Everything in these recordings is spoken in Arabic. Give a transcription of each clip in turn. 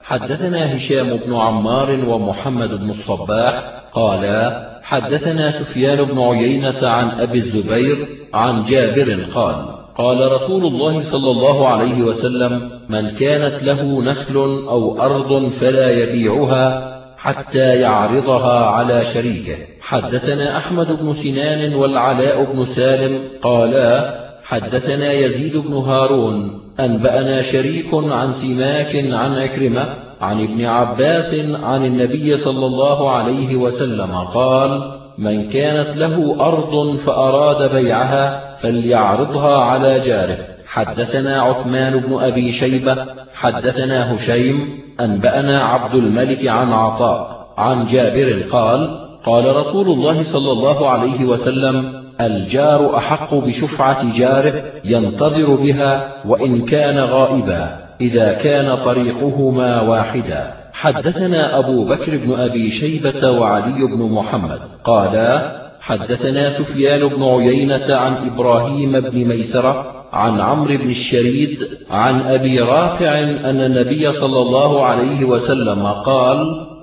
حدثنا هشام بن عمار ومحمد بن الصباح قالا حدثنا سفيان بن عيينة عن أبي الزبير عن جابر قال قال رسول الله صلى الله عليه وسلم من كانت له نخل أو أرض فلا يبيعها حتى يعرضها على شريكه. حدثنا أحمد بن سنان والعلاء بن سالم قالا حدثنا يزيد بن هارون أنبأنا شريك عن سماك عن عكرمة عن ابن عباس عن النبي صلى الله عليه وسلم قال من كانت له أرض فأراد بيعها فليعرضها على جاره. حدثنا عثمان بن أبي شيبة حدثنا هشيم أنبأنا عبد الملك عن عطاء عن جابر قال قال رسول الله صلى الله عليه وسلم الجار أحق بشفعة جاره ينتظر بها وإن كان غائبا إذا كان طريقهما واحدا. حدثنا أبو بكر بن أبي شيبة وعلي بن محمد قالا حدثنا سفيان بن عيينة عن إبراهيم بن ميسرة عن عمرو بن الشريد عن أبي رافع أن النبي صلى الله عليه وسلم قال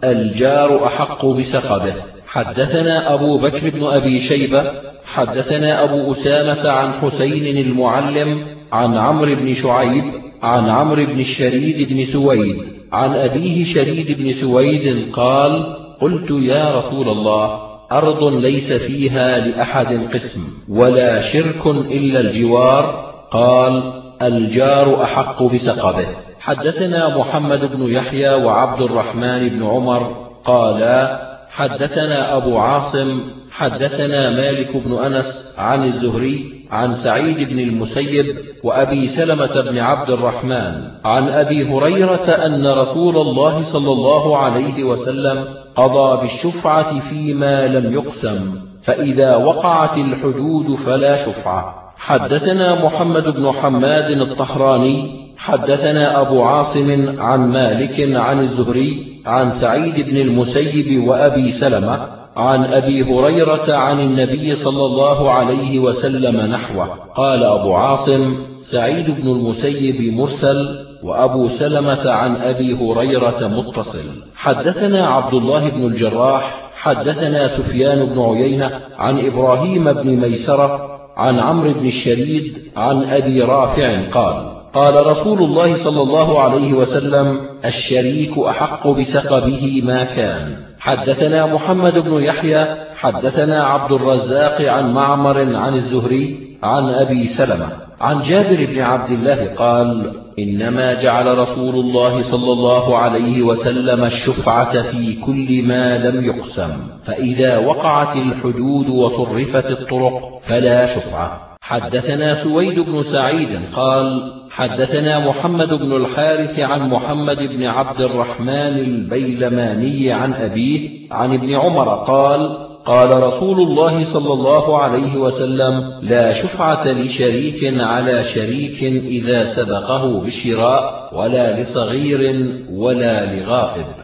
الجار أحق بسقبه. حدثنا أبو بكر بن أبي شيبة حدثنا أبو أسامة عن حسين المعلم عن عمرو بن شعيب عن عمرو بن الشريد بن سويد عن أبيه شريد بن سويد قال قلت يا رسول الله أرض ليس فيها لأحد قسم ولا شرك إلا الجوار قال الجار أحق بسقبه. حدثنا محمد بن يحيى وعبد الرحمن بن عمر قالا حدثنا أبو عاصم حدثنا مالك بن أنس عن الزهري عن سعيد بن المسيب وأبي سلمة بن عبد الرحمن عن أبي هريرة أن رسول الله صلى الله عليه وسلم قضى بالشفعة فيما لم يقسم فإذا وقعت الحدود فلا شفعة. حدثنا محمد بن حماد الطحراني حدثنا أبو عاصم عن مالك عن الزهري عن سعيد بن المسيب وأبي سلمة عن أبي هريرة عن النبي صلى الله عليه وسلم نحوه. قال أبو عاصم سعيد بن المسيب مرسل وأبو سلمة عن أبي هريرة متصل. حدثنا عبد الله بن الجراح حدثنا سفيان بن عيينة عن إبراهيم بن ميسرة عن عمرو بن الشريد عن أبي رافع قال قال رسول الله صلى الله عليه وسلم الشريك أحق بسقبه ما كان. حدثنا محمد بن يحيى حدثنا عبد الرزاق عن معمر عن الزهري عن أبي سلمة عن جابر بن عبد الله قال إنما جعل رسول الله صلى الله عليه وسلم الشفعة في كل ما لم يقسم فإذا وقعت الحدود وصرفت الطرق فلا شفعة. حدثنا سويد بن سعيد قال حدثنا محمد بن الحارث عن محمد بن عبد الرحمن البيلماني عن أبيه عن ابن عمر قال قال رسول الله صلى الله عليه وسلم لا شفعة لشريك على شريك إذا سبقه بالشراء ولا لصغير ولا لغائب.